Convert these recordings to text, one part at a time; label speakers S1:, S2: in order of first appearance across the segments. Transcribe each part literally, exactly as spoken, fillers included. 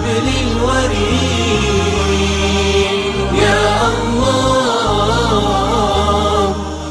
S1: حبل الوريد يا الله.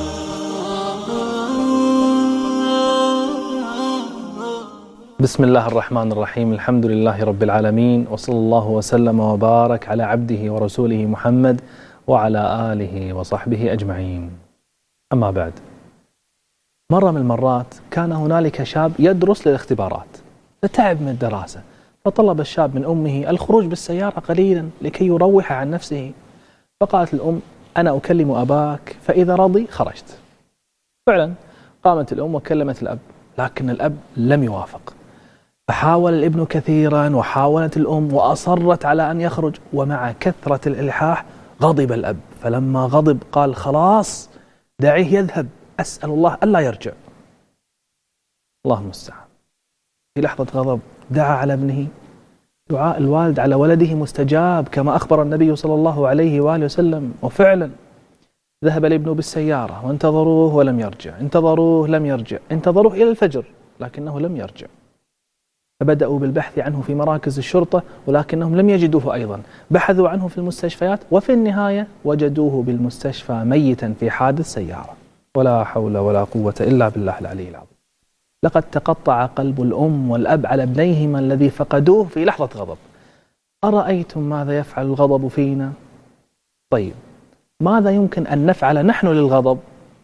S2: بسم الله الرحمن الرحيم. الحمد لله رب العالمين، وصلى الله وسلم وبارك على عبده ورسوله محمد وعلى آله وصحبه أجمعين. أما بعد، مرة من المرات كان هنالك شاب يدرس للاختبارات، فتعب من الدراسة، فطلب الشاب من أمه الخروج بالسيارة قليلا لكي يروح عن نفسه. فقالت الأم: أنا أكلم أباك فإذا رضي خرجت. فعلا قامت الأم وكلمت الأب، لكن الأب لم يوافق. فحاول الابن كثيرا وحاولت الأم وأصرت على أن يخرج، ومع كثرة الإلحاح غضب الأب. فلما غضب قال: خلاص دعيه يذهب، أسأل الله ألا يرجع. الله المستعان. في لحظة غضب دعا على ابنه. دعاء الوالد على ولده مستجاب كما أخبر النبي صلى الله عليه وآله وسلم. وفعلا ذهب الابن بالسيارة وانتظروه ولم يرجع، انتظروه لم يرجع، انتظروه إلى الفجر لكنه لم يرجع. فبدأوا بالبحث عنه في مراكز الشرطة ولكنهم لم يجدوه أيضا. بحثوا عنه في المستشفيات وفي النهاية وجدوه بالمستشفى ميتا في حادث سيارة. ولا حول ولا قوة إلا بالله العلي العظيم. لقد تقطع قلب الأم والأب على ابنيهما الذي فقدوه في لحظة غضب. أرأيتم ماذا يفعل الغضب فينا؟ طيب، ماذا يمكن أن نفعل نحن للغضب؟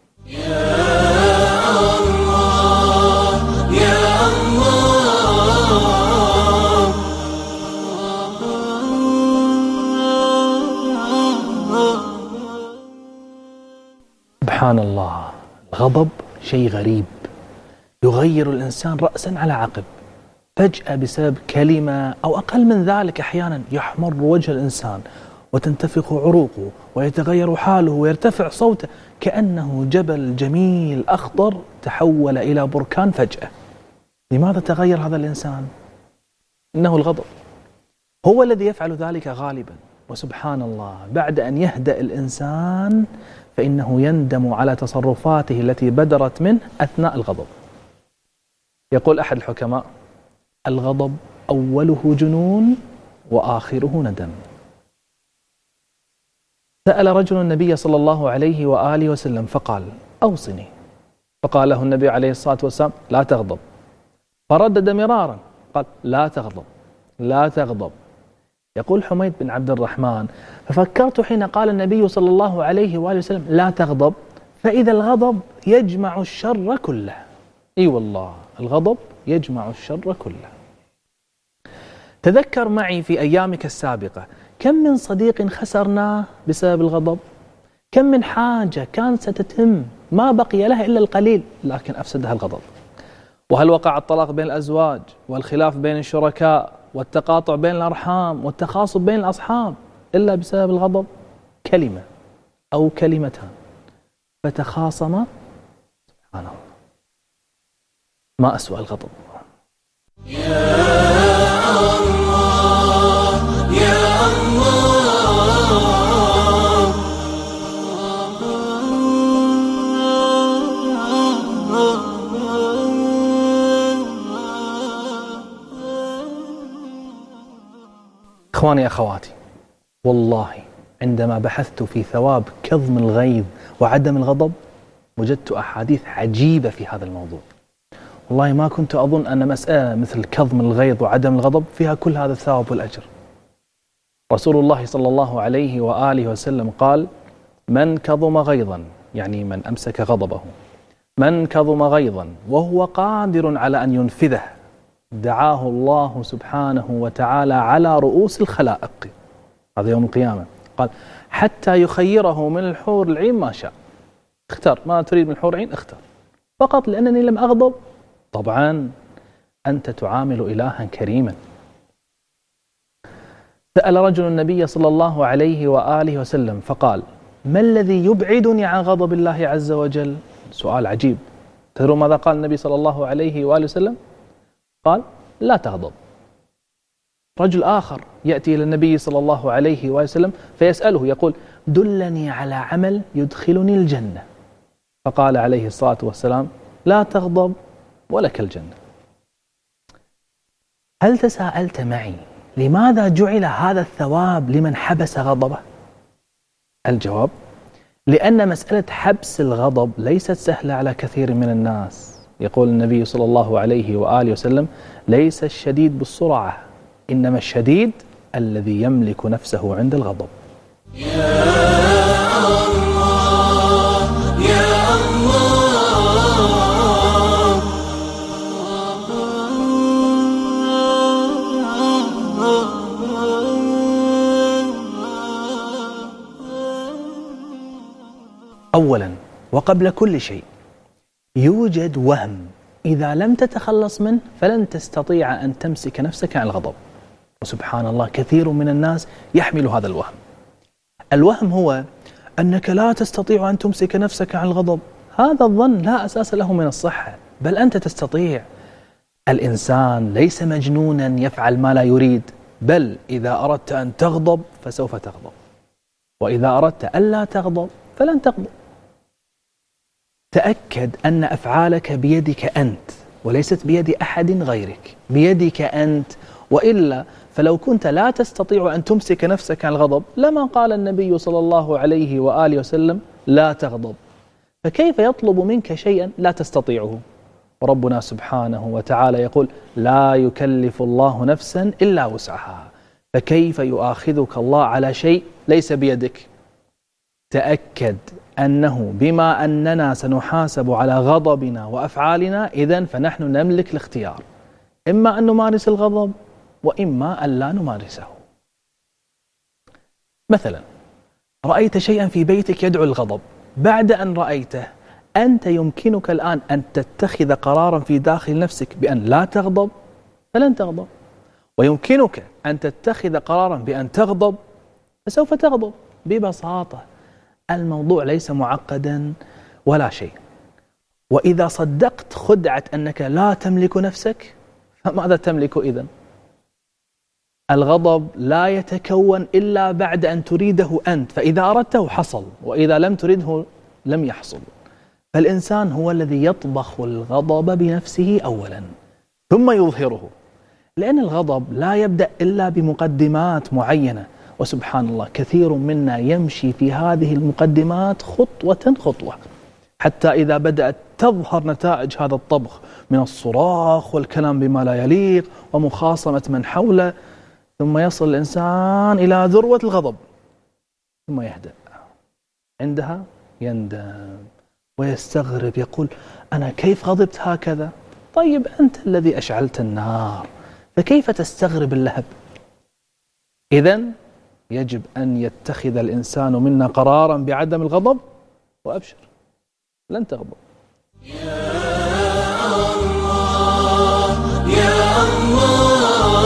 S2: سبحان الله، الغضب شيء غريب يغير الإنسان رأسا على عقب. فجأة بسبب كلمة أو أقل من ذلك أحيانا يحمر وجه الإنسان وتنتفخ عروقه ويتغير حاله ويرتفع صوته كأنه جبل جميل أخضر تحول إلى بركان فجأة. لماذا تغير هذا الإنسان؟ إنه الغضب هو الذي يفعل ذلك غالبا. وسبحان الله، بعد أن يهدأ الإنسان فإنه يندم على تصرفاته التي بدرت منه أثناء الغضب. يقول أحد الحكماء: الغضب أوله جنون وآخره ندم. سأل رجل النبي صلى الله عليه وآله وسلم فقال: أوصني. فقال له النبي عليه الصلاة والسلام: لا تغضب. فردد مرارا قال: لا تغضب لا تغضب. يقول حميد بن عبد الرحمن: ففكرت حين قال النبي صلى الله عليه وآله وسلم لا تغضب فإذا الغضب يجمع الشر كله. اي والله، الغضب يجمع الشر كله. تذكر معي في أيامك السابقة كم من صديق خسرناه بسبب الغضب؟ كم من حاجة كانت ستتم ما بقي لها إلا القليل لكن أفسدها الغضب. وهل وقع الطلاق بين الأزواج والخلاف بين الشركاء والتقاطع بين الأرحام والتخاصم بين الأصحاب إلا بسبب الغضب؟ كلمة أو كلمتان فتخاصما. سبحان الله، ما أسوأ الغضب.
S1: يا الله يا الله.
S2: إخواني أخواتي، والله عندما بحثت في ثواب كظم الغيظ وعدم الغضب وجدت أحاديث عجيبة في هذا الموضوع. والله ما كنت أظن أن مسألة مثل كظم الغيظ وعدم الغضب فيها كل هذا الثواب والأجر. رسول الله صلى الله عليه وآله وسلم قال: من كظم غيظا، يعني من أمسك غضبه، من كظم غيظا وهو قادر على أن ينفذه دعاه الله سبحانه وتعالى على رؤوس الخلائق. هذا يوم القيامة. قال: حتى يخيره من الحور العين ما شاء. اختر ما تريد من الحور العين، اختر فقط لأنني لم أغضب. طبعا أنت تعامل إلها كريما. سأل رجل النبي صلى الله عليه وآله وسلم فقال: ما الذي يبعدني عن غضب الله عز وجل؟ سؤال عجيب. تدرون ماذا قال النبي صلى الله عليه وآله وسلم؟ قال: لا تغضب. رجل آخر يأتي إلى النبي صلى الله عليه وآله وسلم فيسأله يقول: دلني على عمل يدخلني الجنة. فقال عليه الصلاة والسلام: لا تغضب ولك الجنة. هل تساءلت معي لماذا جعل هذا الثواب لمن حبس غضبه؟ الجواب: لأن مسألة حبس الغضب ليست سهلة على كثير من الناس. يقول النبي صلى الله عليه وآله وسلم: ليس الشديد بالسرعة، إنما الشديد الذي يملك نفسه عند الغضب.
S1: يا الله يا الله.
S2: أولا وقبل كل شيء، يوجد وهم إذا لم تتخلص منه فلن تستطيع أن تمسك نفسك عن الغضب. وسبحان الله كثير من الناس يحمل هذا الوهم. الوهم هو أنك لا تستطيع أن تمسك نفسك عن الغضب. هذا الظن لا أساس له من الصحة، بل أنت تستطيع. الإنسان ليس مجنونا يفعل ما لا يريد، بل إذا أردت أن تغضب فسوف تغضب، وإذا أردت ألا تغضب فلن تغضب. تأكد أن أفعالك بيدك أنت وليست بيد أحد غيرك، بيدك أنت. وإلا فلو كنت لا تستطيع أن تمسك نفسك عن الغضب لما قال النبي صلى الله عليه وآله وسلم: لا تغضب. فكيف يطلب منك شيئا لا تستطيعه؟ وربنا سبحانه وتعالى يقول: لا يكلف الله نفسا إلا وسعها. فكيف يؤاخذك الله على شيء ليس بيدك؟ تأكد أنه بما أننا سنحاسب على غضبنا وأفعالنا، إذن فنحن نملك الاختيار، إما أن نمارس الغضب وإما أن لا نمارسه. مثلا رأيت شيئا في بيتك يدعو الغضب، بعد أن رأيته أنت يمكنك الآن أن تتخذ قرارا في داخل نفسك بأن لا تغضب فلن تغضب، ويمكنك أن تتخذ قرارا بأن تغضب فسوف تغضب ببساطة. الموضوع ليس معقدا ولا شيء. وإذا صدقت خدعة أنك لا تملك نفسك فماذا تملك إذن؟ الغضب لا يتكون إلا بعد أن تريده أنت، فإذا أردته حصل، وإذا لم تريده لم يحصل. فالإنسان هو الذي يطبخ الغضب بنفسه أولا ثم يظهره، لأن الغضب لا يبدأ إلا بمقدمات معينة. وسبحان الله كثير منا يمشي في هذه المقدمات خطوة خطوة، حتى إذا بدأت تظهر نتائج هذا الطبخ من الصراخ والكلام بما لا يليق ومخاصمة من حوله، ثم يصل الإنسان إلى ذروة الغضب ثم يهدأ. عندها يندم ويستغرب، يقول: أنا كيف غضبت هكذا؟ طيب أنت الذي أشعلت النار، فكيف تستغرب اللهب؟ إذن يجب أن يتخذ الإنسان منا قرارا بعدم الغضب، وأبشر لن تغضب.
S1: يا الله يا الله.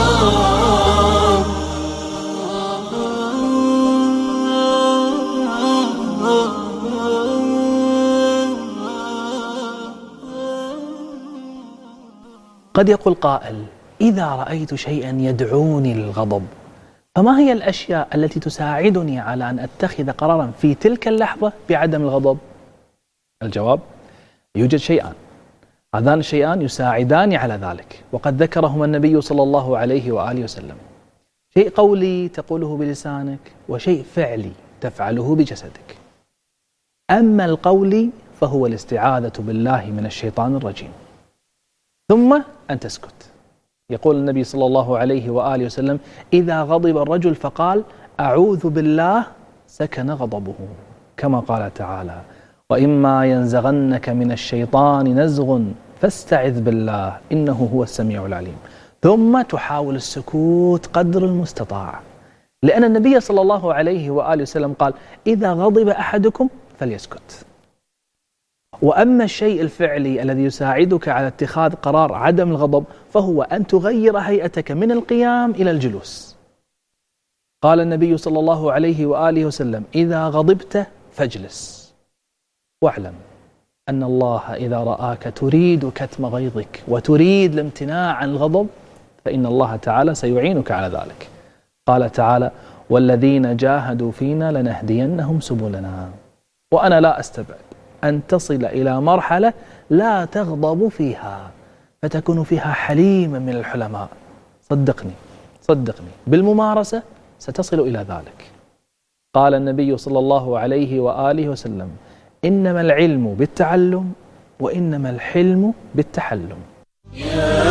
S2: قد يقول قائل: إذا رأيت شيئا يدعوني للغضب فما هي الأشياء التي تساعدني على أن أتخذ قرارا في تلك اللحظة بعدم الغضب؟ الجواب: يوجد شيئان، هذان الشيئان يساعدان على ذلك، وقد ذكرهما النبي صلى الله عليه وآله وسلم. شيء قولي تقوله بلسانك، وشيء فعلي تفعله بجسدك. أما القولي فهو الاستعاذة بالله من الشيطان الرجيم، ثم أن تسكت. يقول النبي صلى الله عليه وآله وسلم: إذا غضب الرجل فقال أعوذ بالله سكن غضبه، كما قال تعالى: وإما ينزغنك من الشيطان نزغ فاستعذ بالله إنه هو السميع العليم. ثم تحاول السكوت قدر المستطاع، لأن النبي صلى الله عليه وآله وسلم قال: إذا غضب أحدكم فليسكت. وأما الشيء الفعلي الذي يساعدك على اتخاذ قرار عدم الغضب فهو أن تغير هيئتك من القيام إلى الجلوس. قال النبي صلى الله عليه وآله وسلم: إذا غضبت فاجلس، واعلم أن الله إذا رآك تريد كتم غيظك وتريد الامتناع عن الغضب فإن الله تعالى سيعينك على ذلك. قال تعالى: والذين جاهدوا فينا لنهدينهم سبلنا. وأنا لا أستبعد أن تصل إلى مرحلة لا تغضب فيها، فتكون فيها حليما من الحلماء. صدقني صدقني بالممارسة ستصل إلى ذلك. قال النبي صلى الله عليه وآله وسلم: إنما العلم بالتعلم وإنما الحلم بالتحلم.
S1: يا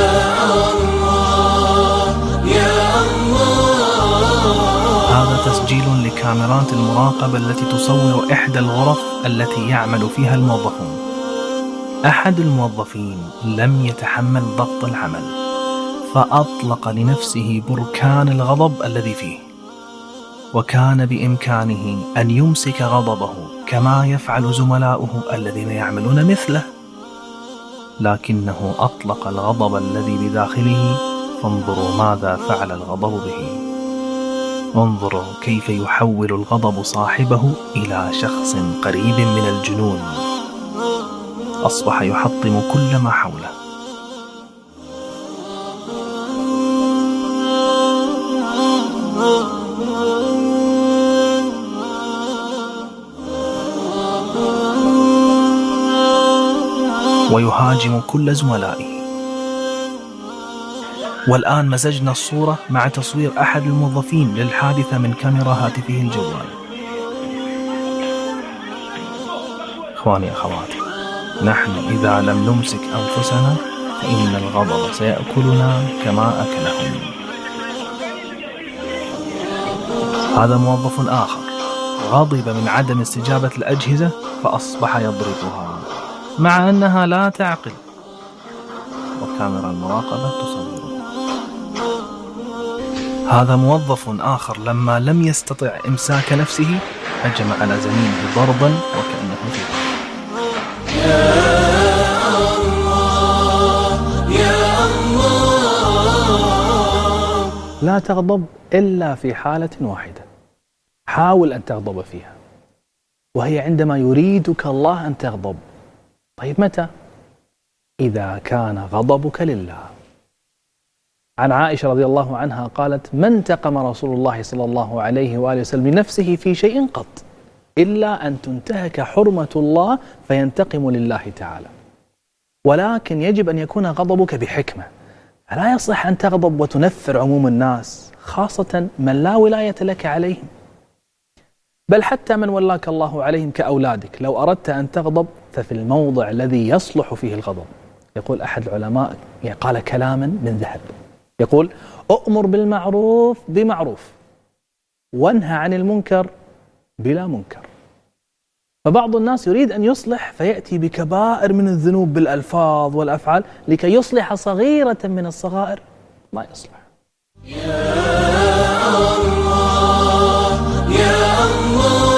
S1: الله يا الله.
S3: هذا تسجيل لكاميرات المراقبة التي تصور إحدى الغرف التي يعمل فيها الموظفون. أحد الموظفين لم يتحمل ضغط العمل، فأطلق لنفسه بركان الغضب الذي فيه، وكان بإمكانه أن يمسك غضبه كما يفعل زملاؤه الذين يعملون مثله، لكنه أطلق الغضب الذي بداخله. فانظروا ماذا فعل الغضب به. انظروا كيف يحول الغضب صاحبه إلى شخص قريب من الجنون، أصبح يحطم كل ما حوله. ويهاجم كل زملائه. والآن مزجنا الصورة مع تصوير أحد الموظفين للحادثة من كاميرا هاتفه الجوال. إخواني أخواتي، نحن إذا لم نمسك أنفسنا فإن الغضب سيأكلنا كما أكلهم. هذا موظف آخر غضب من عدم استجابة الأجهزة فأصبح يضربها مع أنها لا تعقل، وكاميرا المراقبة تصوره. هذا موظف آخر لما لم يستطع إمساك نفسه هجم على زميله ضربا وكأنه في ضرب.
S1: يا الله يا الله.
S2: لا تغضب إلا في حالة واحدة، حاول أن تغضب فيها، وهي عندما يريدك الله أن تغضب. طيب متى؟ إذا كان غضبك لله. عن عائشة رضي الله عنها قالت: ما انتقم رسول الله صلى الله عليه وآله وسلم لنفسه في شيء قط إلا أن تنتهك حرمة الله فينتقم لله تعالى. ولكن يجب أن يكون غضبك بحكمة، فلا يصح أن تغضب وتنفر عموم الناس، خاصة من لا ولاية لك عليهم، بل حتى من ولاك الله عليهم كأولادك. لو أردت أن تغضب ففي الموضع الذي يصلح فيه الغضب. يقول أحد العلماء، يعني قال كلاما من ذهب، يقول: أؤمر بالمعروف بمعروف وانهى عن المنكر بلا منكر. فبعض الناس يريد أن يصلح فيأتي بكبائر من الذنوب بالألفاظ والأفعال لكي يصلح صغيرة من الصغائر، ما يصلح.
S1: يا الله يا الله.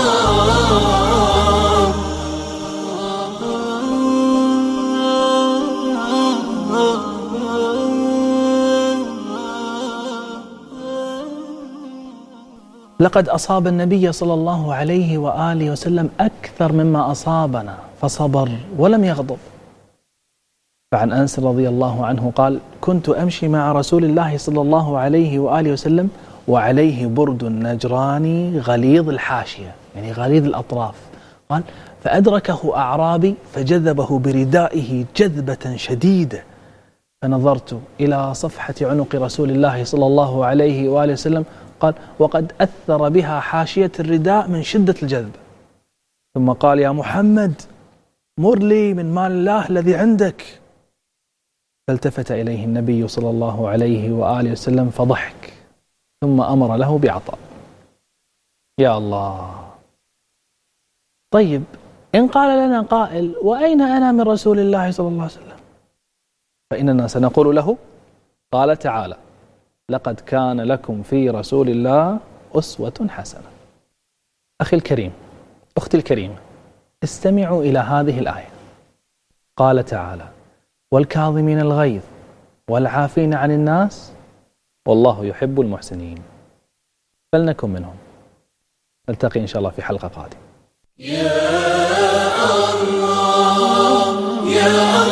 S2: لقد أصاب النبي صلى الله عليه وآله وسلم أكثر مما أصابنا فصبر ولم يغضب. فعن أنس رضي الله عنه قال: كنت أمشي مع رسول الله صلى الله عليه وآله وسلم وعليه برد نجراني غليظ الحاشية، يعني غليظ الأطراف. قال: فأدركه أعرابي فجذبه بردائه جذبة شديدة، فنظرت إلى صفحة عنق رسول الله صلى الله عليه وآله وسلم، قال: وقد أثر بها حاشية الرداء من شدة الجذب. ثم قال: يا محمد مر لي من مال الله الذي عندك. فالتفت إليه النبي صلى الله عليه وآله وسلم فضحك، ثم أمر له بعطاء. يا الله. طيب إن قال لنا قائل: وأين أنا من رسول الله صلى الله عليه وسلم؟ فإننا سنقول له: قال تعالى: لقد كان لكم في رسول الله أسوة حسنة. أخي الكريم، أختي الكريمة، استمعوا إلى هذه الآية. قال تعالى: والكاظمين الغيظ والعافين عن الناس والله يحب المحسنين. فلنكن منهم. نلتقي إن شاء الله في حلقة قادمة.
S1: يا الله يا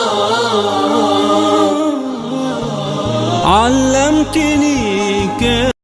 S1: الله. علمتني